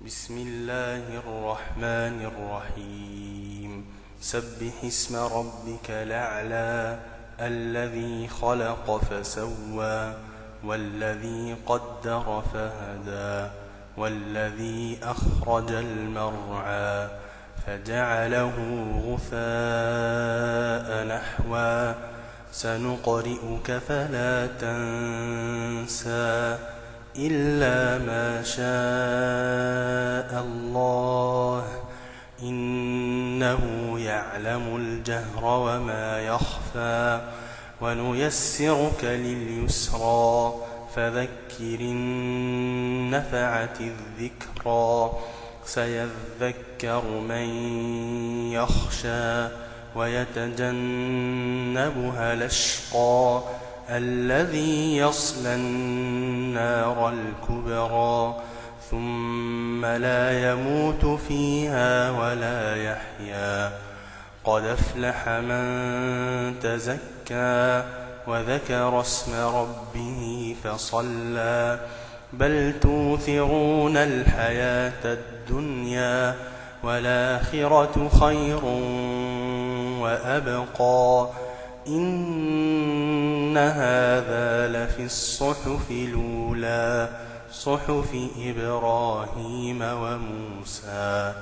بسم الله الرحمن الرحيم سبح اسم ربك الأعلى الذي خلق فسوى والذي قدر فهدى والذي أخرج المرعى فجعله غثاء نحوا سنقرئك فلا تنسى إلا ما شاء الله إنه يعلم الجهر وما يخفى ونيسرك لليسرى فذكر إن نفعت الذكرى سيذكر من يخشى ويتجنبها الأشقى الذي يصلى النار الكبرى ثم لا يموت فيها ولا يحيا قد أفلح من تزكى وذكر اسم ربه فصلى بل توثرون الحياة الدنيا والآخرة خير وأبقى إن هذا لفي الصحف الأولى صحف إبراهيم وموسى.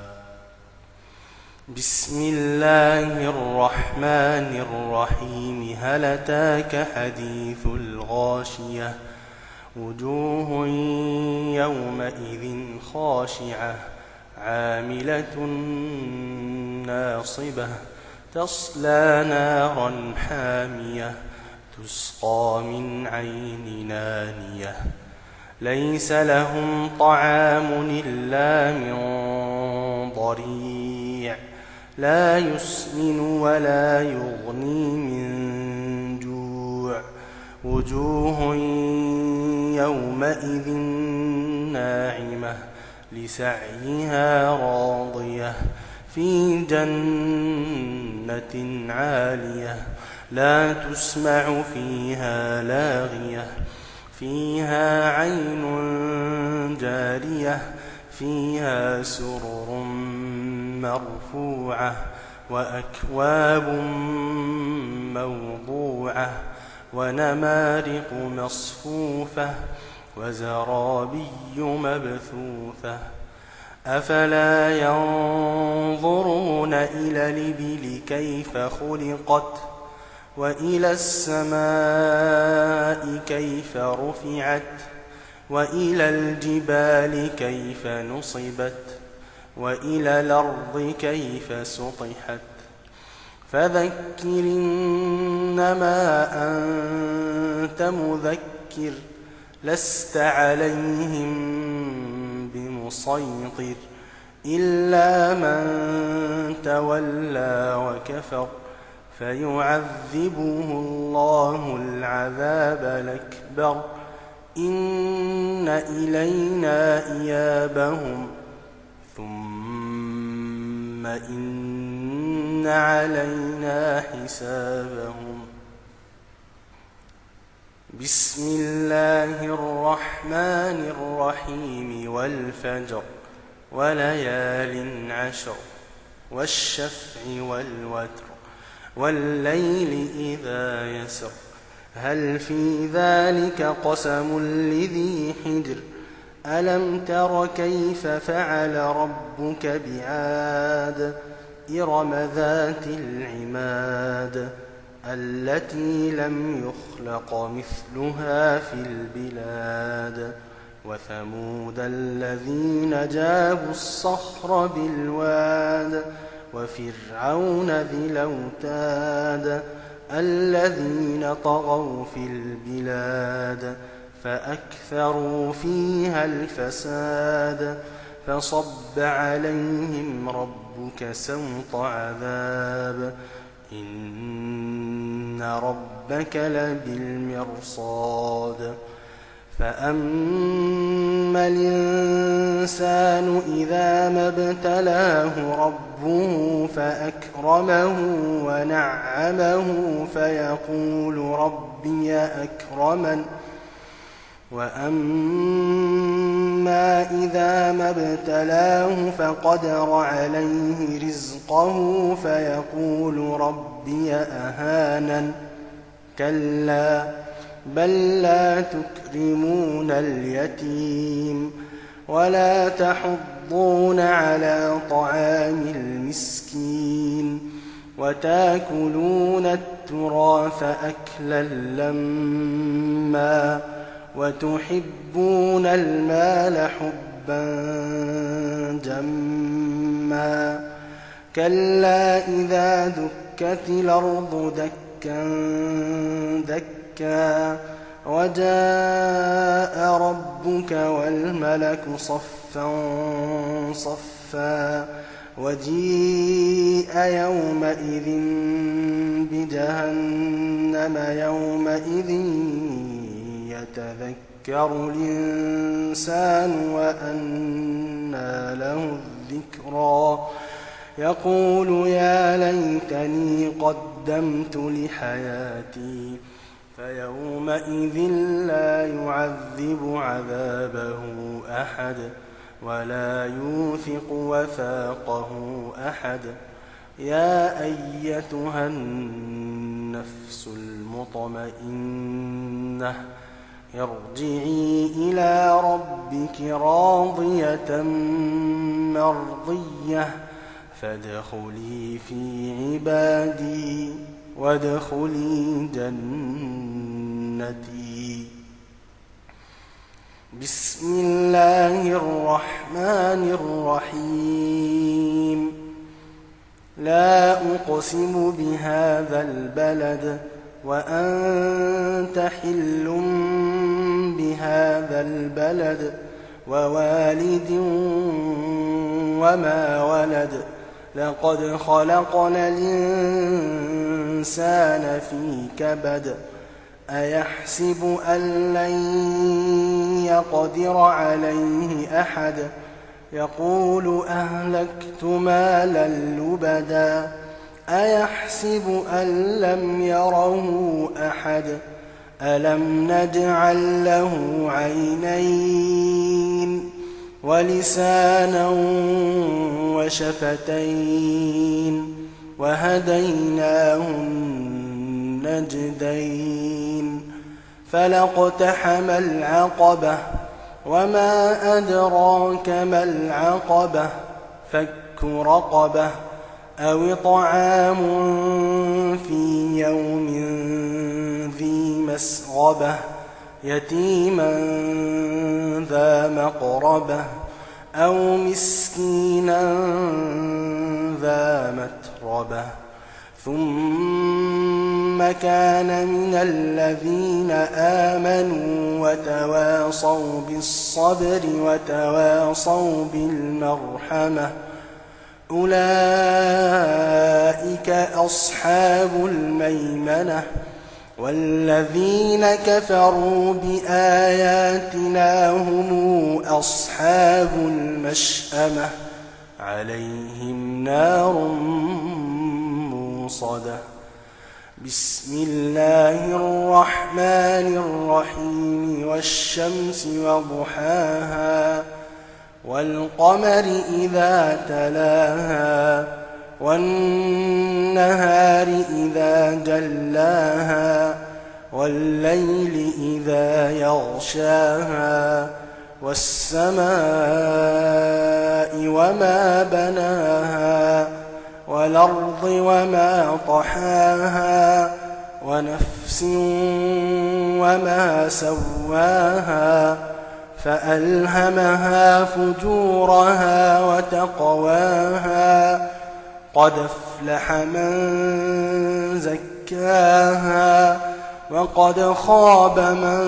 بسم الله الرحمن الرحيم هل أتاك حديث الغاشية وجوه يومئذ خاشعة عاملة ناصبة تصلى نارا حامية تسقى من عين نانية ليس لهم طعام إلا من ضريع لا يسمن ولا يغني من جوع وجوه يومئذ ناعمة لسعيها راضية في جنة عالية لا تسمع فيها لاغية فيها عين جارية فيها سرر مرفوعة وأكواب موضوعة ونمارق مصفوفة وزرابي مبثوثة أفلا ينظرون إلى الإبل كيف خلقت وإلى السماء كيف رفعت وإلى الجبال كيف نصبت وإلى الأرض كيف سطحت فذكر إنما أنت مذكر لست عليهم بمسيطر إلا من تولى وكفر فيعذبه الله العذاب الأكبر إن إلينا إيابهم ثم إن علينا حسابهم. بسم الله الرحمن الرحيم والفجر وليال عشر والشفع والوتر والليل إذا يسر هل في ذلك قسم لذي حجر ألم تر كيف فعل ربك بعاد إرم ذات العماد التي لم يخلق مثلها في البلاد وثمود الذين جابوا الصخر بالواد وفرعون ذي الأوتاد الذين طغوا في البلاد فأكثروا فيها الفساد فصب عليهم ربك سوط عذاب إن ربك لبالمرصاد فأما الإنسان إذا ما ابتلاه ربه فأكرمه ونعمه فيقول ربي أكرمن وأما إذا ما ابتلاه فقدر عليه رزقه فيقول ربي أهانن كلا بل لا تكرمون اليتيم ولا تحضون على طعام المسكين وتاكلون التراث أكلا لما وتحبون المال حبا جما كلا إذا دكت الأرض دكا دكا وجاء ربك والملك صفا صفا وجيء يومئذ بجهنم يومئذ يتذكر الإنسان وأنى له الذكرى يقول يا ليتني قدمت لحياتي فيومئذ لا يعذب عذابه أحد ولا يوثق وثاقه أحد يا أيتها النفس المطمئنة ارجعي إلى ربك راضية مرضية فادخلي في عبادي وادخلي جنتي. بسم الله الرحمن الرحيم. لا أقسم بهذا البلد وأنت حل بهذا البلد ووالد وما ولد لقد خلقنا الإنسان في كبد أيحسب أن لن يقدر عليه أحد يقول أهلكت مالا لبدا أيحسب أن لم يره أحد ألم نجعل له عينين ولسانا وشفتين وهديناه النجدين فلاقتحم العقبة وما أدراك ما العقبة فك رقبة أو طعام في يوم ذي مسغبة يتيما ذا مقربة أو مسكينا ذا متربة ثم كان من الذين آمنوا وتواصوا بالصبر وتواصوا بالمرحمة أولئك أصحاب الميمنة والذين كفروا بآياتنا هم أصحاب المشأمة عليهم نار موصدة. بسم الله الرحمن الرحيم. والشمس وضحاها والقمر إذا تلاها والنهار إذا جلاها والليل إذا يغشاها والسماء وما بناها والأرض وما طحاها ونفس وما سواها فألهمها فجورها وتقواها قد أفلح من زكاها وقد خاب من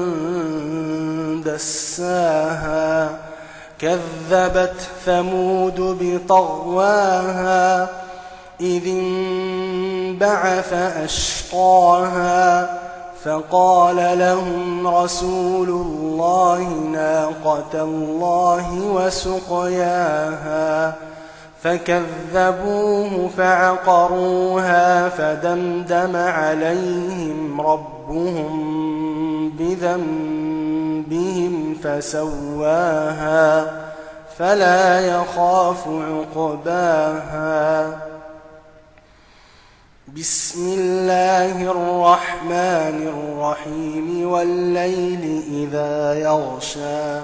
دساها كذبت ثمود بطغواها إذ انبعث أشقاها فقال لهم رسول الله ناقة الله وسقياها فكذبوه فعقروها فدمدم عليهم ربهم بذنبهم فسواها فلا يخاف عقباها. بسم الله الرحمن الرحيم والليل إذا يغشى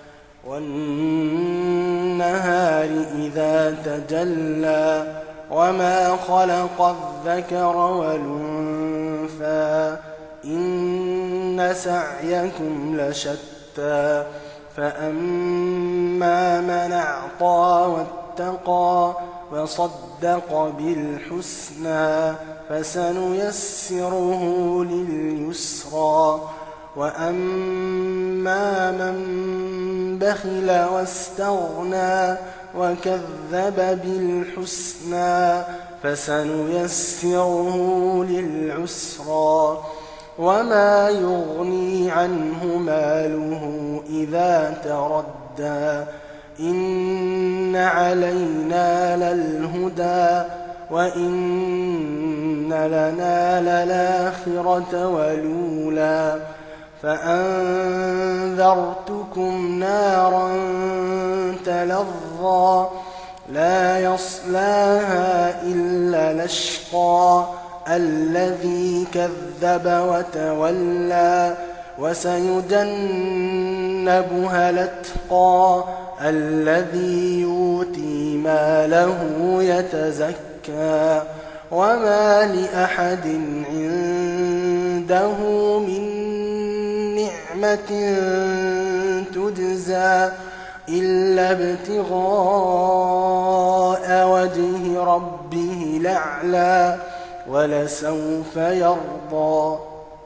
والنهار إذا تجلى وما خلق الذكر والأنثى إن سعيكم لشتى فأما من أعطى واتقى وصدق بالحسنى فسنيسره لليسرى وأما من بخل واستغنى وكذب بالحسنى فسنيسره للعسرى وما يغني عنه ماله إذا تردى إن علينا للهدى وإن لنا للآخرة والأولى فأنذرتكم نارا تلظى لا يصلاها إلا الأشقى الذي كذب وتولى وسيجنبها الأتقى الذي يؤتي ماله يتزكى وما لأحد عنده من نعمة تجزى إلا ابتغاء وجه ربه الأعلى ولسوف يرضى.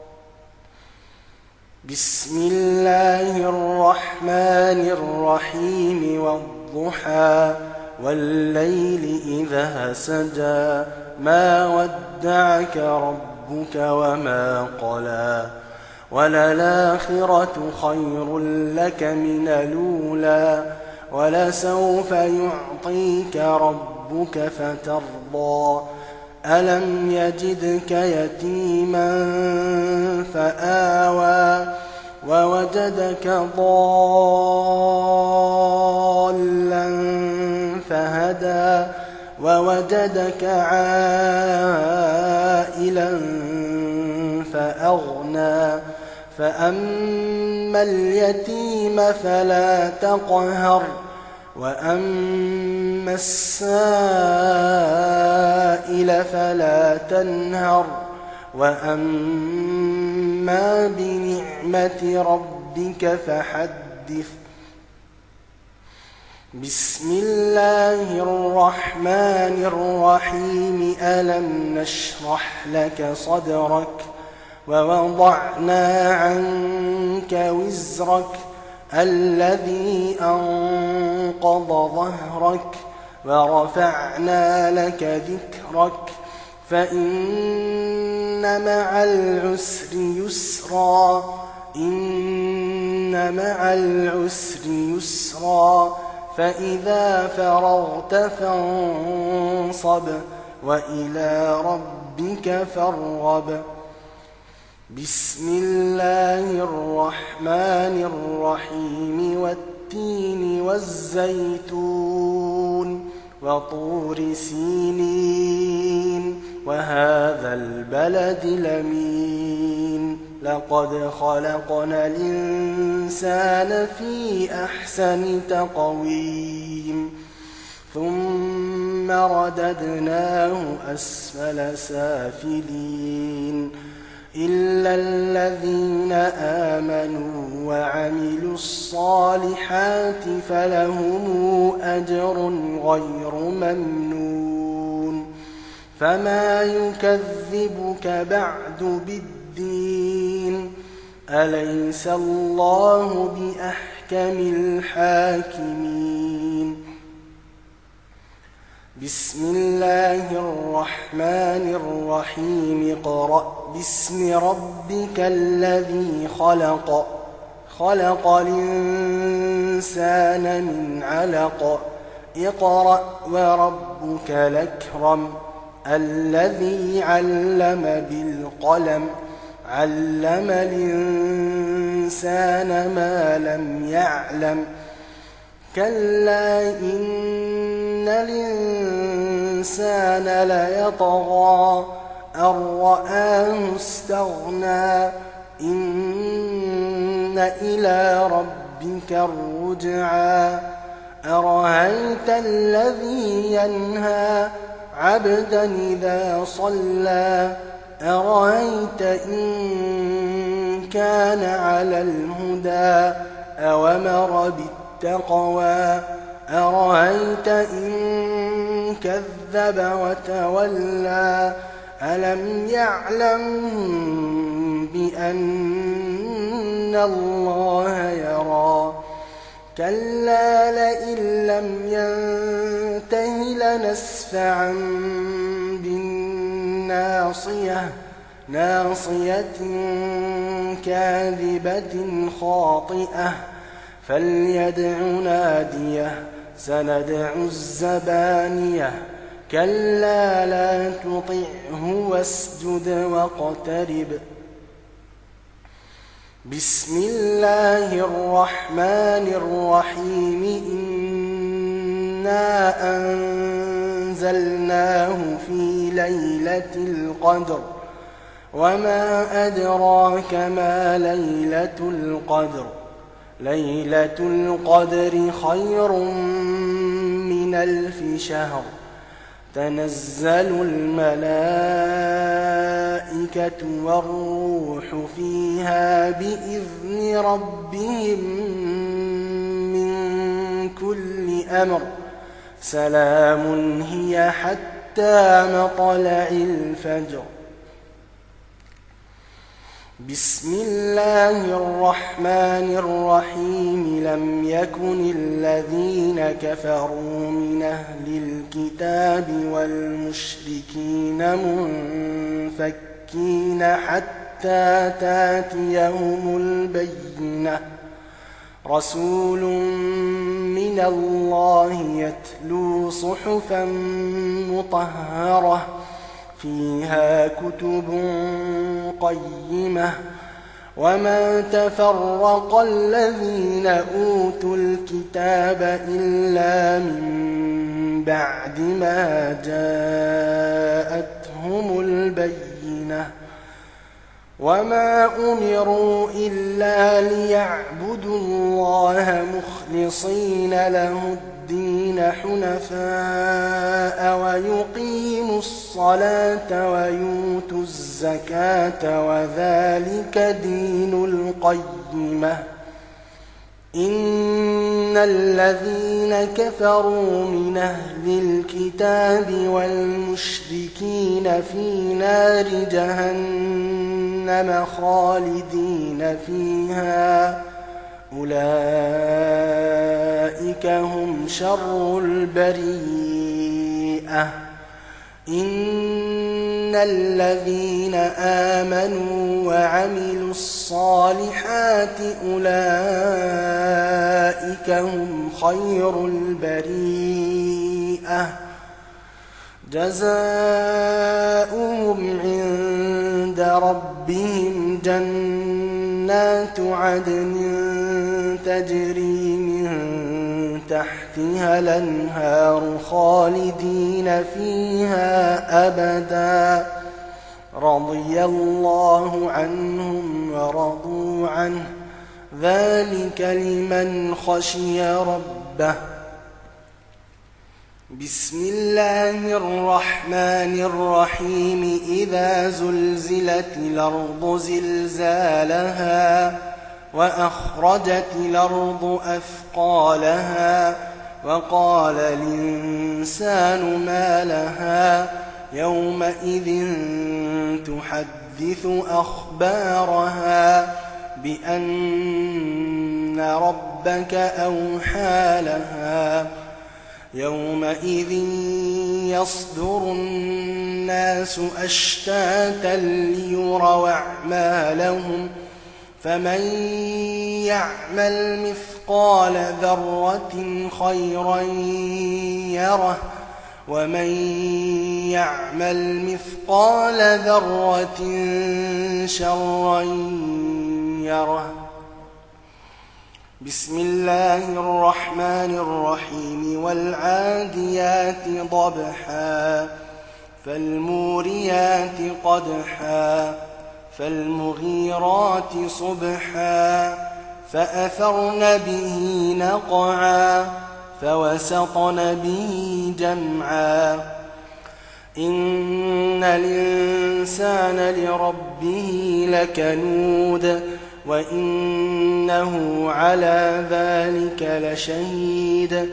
بسم الله الرحمن الرحيم والضحى والليل إذا سجى ما ودعك ربك وما قلى وللآخرة خير لك من الأولى ولسوف يعطيك ربك فترضى ألم يجدك يتيما فآوى ووجدك ضالا فهدى ووجدك عائلا فأغنى فأما اليتيم فلا تقهر وأما السائل فلا تنهر وأما بنعمة ربك فحدث. بسم الله الرحمن الرحيم ألم نشرح لك صدرك ووضعنا عنك وزرك الذي أنقض ظهرك ورفعنا لك ذكرك فإن مع العسر يسرا إن مع العسر يسرا فإذا فرغت فانصب وإلى ربك فارغب. بسم الله الرحمن الرحيم والتين والزيتون وطور سينين وهذا البلد الأمين لقد خلقنا الإنسان في أحسن تقويم ثم رددناه أسفل سافلين إلا الذين آمنوا وعملوا الصالحات فلهم أجر غير ممنون فما يكذبك بعد بالدين أليس الله بأحكم الحاكمين. بسم الله الرحمن الرحيم اقرأ باسم ربك الذي خلق خلق الإنسان من علق اقرأ وربك الأكرم الذي علم بالقلم علم الإنسان ما لم يعلم كلا إن الإنسان ليطغى أن رآه استغنى إن إلى ربك الرجعى أرأيت الذي ينهى عبدا إذا صلى أرأيت إن كان على الهدى أوامر بالتقوى أرأيت إن كذب وتولى ألم يعلم بأن الله يرى كلا لئن لم ينته لنسفعا بالناصية ناصية كاذبة خاطئة فليدع ناديه سندع الزبانية كلا لا تطعه واسجد واقترب بسم الله الرحمن الرحيم إنا أنزلناه في ليلة القدر وما أدراك ما ليلة القدر ليلة القدر خير من 1000 شهر تنزل الملائكة والروح فيها بإذن ربهم من كل أمر سلام هي حتى مطلع الفجر بسم الله الرحمن الرحيم لم يكن الذين كفروا من أهل الكتاب والمشركين منفكين حتى تاتيهم البينة رسول من الله يتلو صحفا مطهرة فيها كتب قيمة وما تفرق الذين أوتوا الكتاب إلا من بعد ما جاءتهم البينة وما أمروا إلا ليعبدوا الله مخلصين له الدين حنفاء ويقيموا الصلاة ويؤتوا الزكاة وذلك دين القيمة إن الذين كفروا من أهل الكتاب والمشركين في نار جهنم خالدين فيها أولئك هم شر البريئة إن الذين آمنوا وعملوا الصالحات أولئك هم خير البريئة جزاؤهم عند ربهم جنات عدن تجري من تحتها الأنهار خالدين فيها أبدا رضي الله عنهم ورضوا عنه ذلك لمن خشي ربه بسم الله الرحمن الرحيم إذا زلزلت الأرض زلزالها وأخرجت الأرض أثقالها وقال الإنسان ما لها يومئذ تحدث أخبارها بأن ربك أوحى لها يومئذ يصدر الناس أشتاتا ليروا أعمالهم فمن يعمل مثقال ذرة خيرا يره ومن يعمل مثقال ذرة شرا يره. بسم الله الرحمن الرحيم. والعاديات ضبحا فالموريات قدحا فالمغيرات صبحا فأثرن به نقعا فوسطن به جمعا. إن الإنسان لربه لكنود وإنه على ذلك لشهيد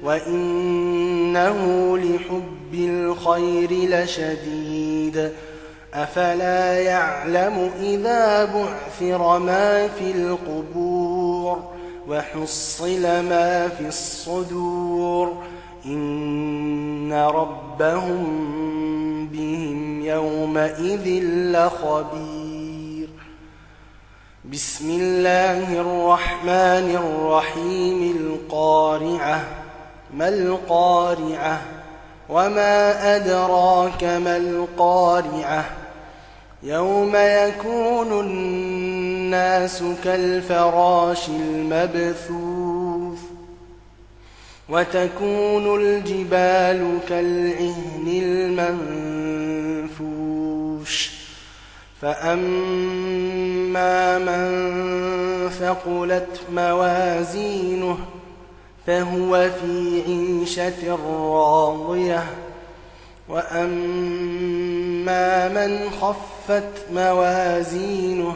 وإنه لحب الخير لشديد. أفلا يعلم إذا بعثر ما في القبور وحصل ما في الصدور إن ربهم بهم يومئذ لخبير. بسم الله الرحمن الرحيم. القارعة ما القارعة وما أدراك ما القارعة يوم يكون الناس كالفراش المبثوث وتكون الجبال كالعهن المنفوش. فأما من ثقلت موازينه فهو في عيشة راضية وأما من خفت موازينه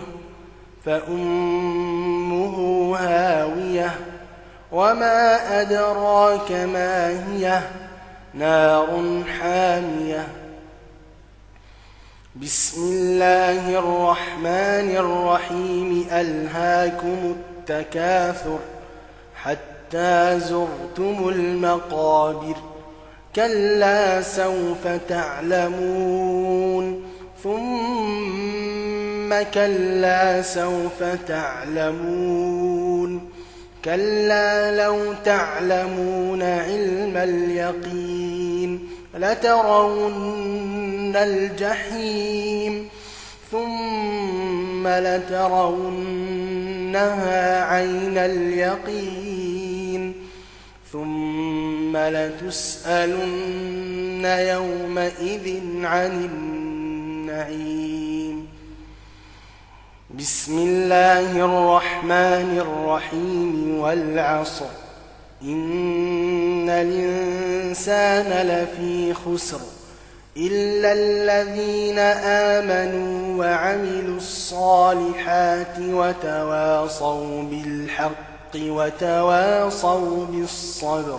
فأمه هاوية وما أدراك ما هي نار حامية. بسم الله الرحمن الرحيم. ألهاكم التكاثر حتى زرتم المقابر كلا سوف تعلمون ثم كلا سوف تعلمون كلا لو تعلمون علم اليقين لترون الجحيم ثم لترونها عين اليقين ثم لتسألن يومئذ عن النعيم. بسم الله الرحمن الرحيم. والعصر إن الإنسان لفي خسر إلا الذين آمنوا وعملوا الصالحات وتواصوا بالحق وتواصوا بالصبر.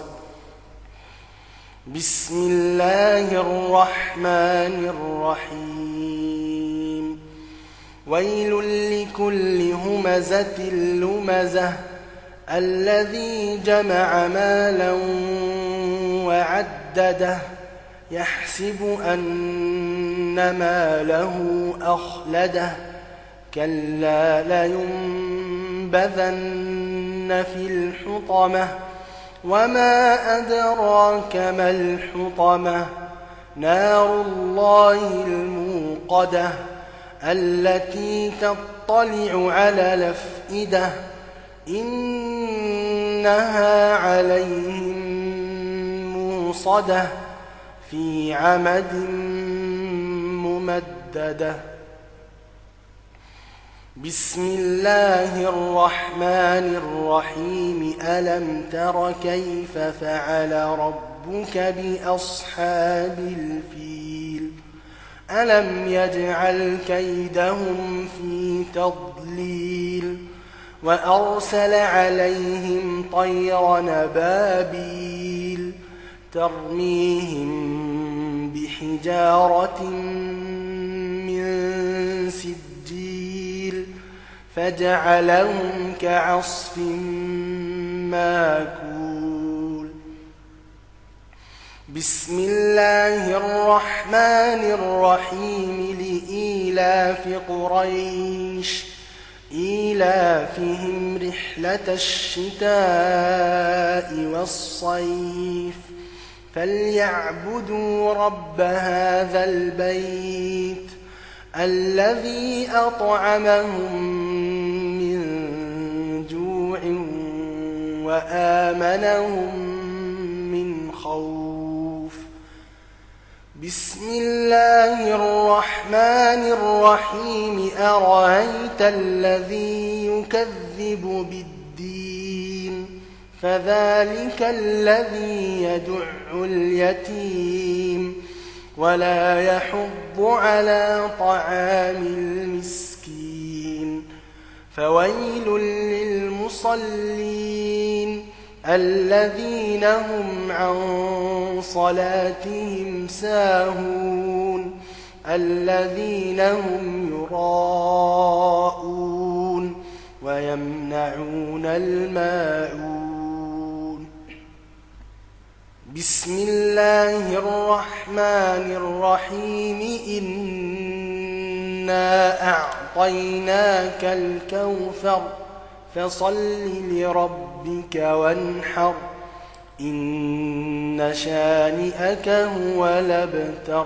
بسم الله الرحمن الرحيم. ويل لكل همزة لمزة الذي جمع مالا وعدده يحسب أن ماله أخلده كلا لينبذن في الحطمة وما أدراك ما الحطمة نار الله الموقدة التي تطلع على الأفئدة إنها عليهم موصدة في عمد ممددة. بسم الله الرحمن الرحيم. ألم تر كيف فعل ربك بأصحاب الفيل ألم يجعل كيدهم في تضليل وأرسل عليهم طيرا أبابيل ترميهم بحجارة من سجيل فجعلهم كعصف ماكول. بسم الله الرحمن الرحيم. لإيلاف قريش إيلافهم رحلة الشتاء والصيف فليعبدوا رب هذا البيت الذي أطعمهم من جوع وآمنهم من خوف. بسم الله الرحمن الرحيم. أرأيت الذي يكذب بالدين فذلك الذي يدع اليتيم ولا يحض على طعام المسكين. فويل للمصلين الذين هم عن صلاتهم ساهون الذين هم يراءون ويمنعون الماعون. بسم الله الرحمن الرحيم. إنا أعطيناك الكوثر فصل لربك وانحر إن شانئك هو الأبتر.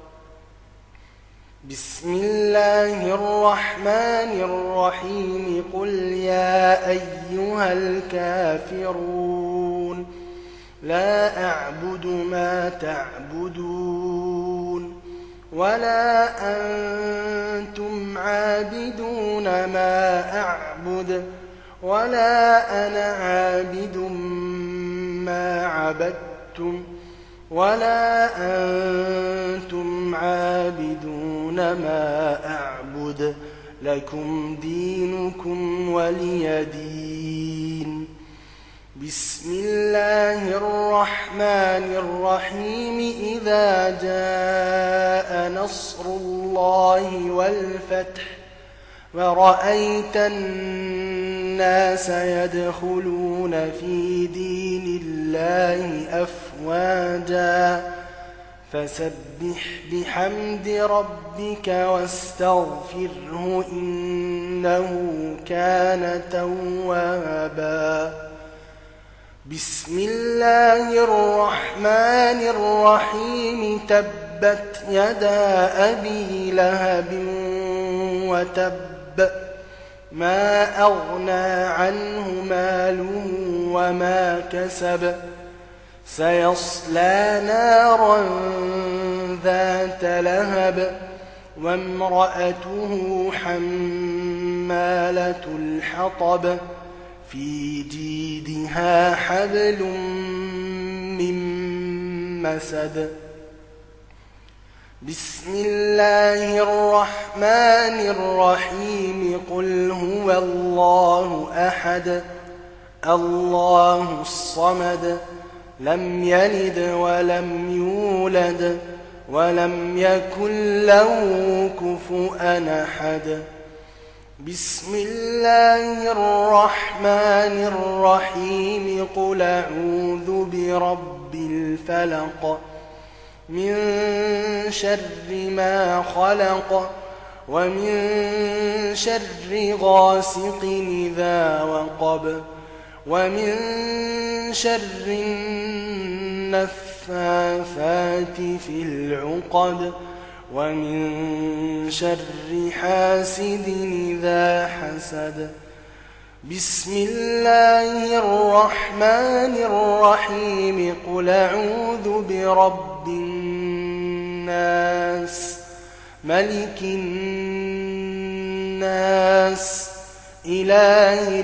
بسم الله الرحمن الرحيم. قل يا أيها الكافرون لا أعبد ما تعبدون ولا أنتم عابدون ما أعبد ولا أنا عابد ما عبدتم ولا أنتم عابدون ما أعبد لكم دينكم ولي دين. بسم الله الرحمن الرحيم. إذا جاء نصر الله والفتح ورأيت الناس يدخلون في دين الله أفواجا فسبح بحمد ربك واستغفره إنه كان توابا. بسم الله الرحمن الرحيم. تبت يدا أبي لهب وتب ما أغنى عنه ماله وما كسب سيصلى نارا ذات لهب وامرأته حمالة الحطب في جيدها حبل من مسد. بسم الله الرحمن الرحيم. قل هو الله أحد الله الصمد لم يلد ولم يولد ولم يكن له كفؤا أحد. بسم الله الرحمن الرحيم. قل أعوذ برب الفلق من شر ما خلق ومن شر غاسق إذا وقب ومن شر النفاثات في العقد ومن شر حاسد إذا حسد. بسم الله الرحمن الرحيم. قل أعوذ برب الناس ملك الناس إله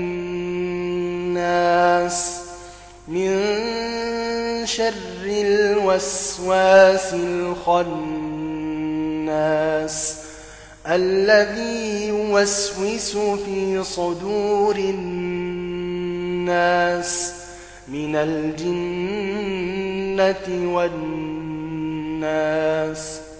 الناس من شر الوسواس الخناس الذي يوسوس في صدور الناس من الجنة والناس.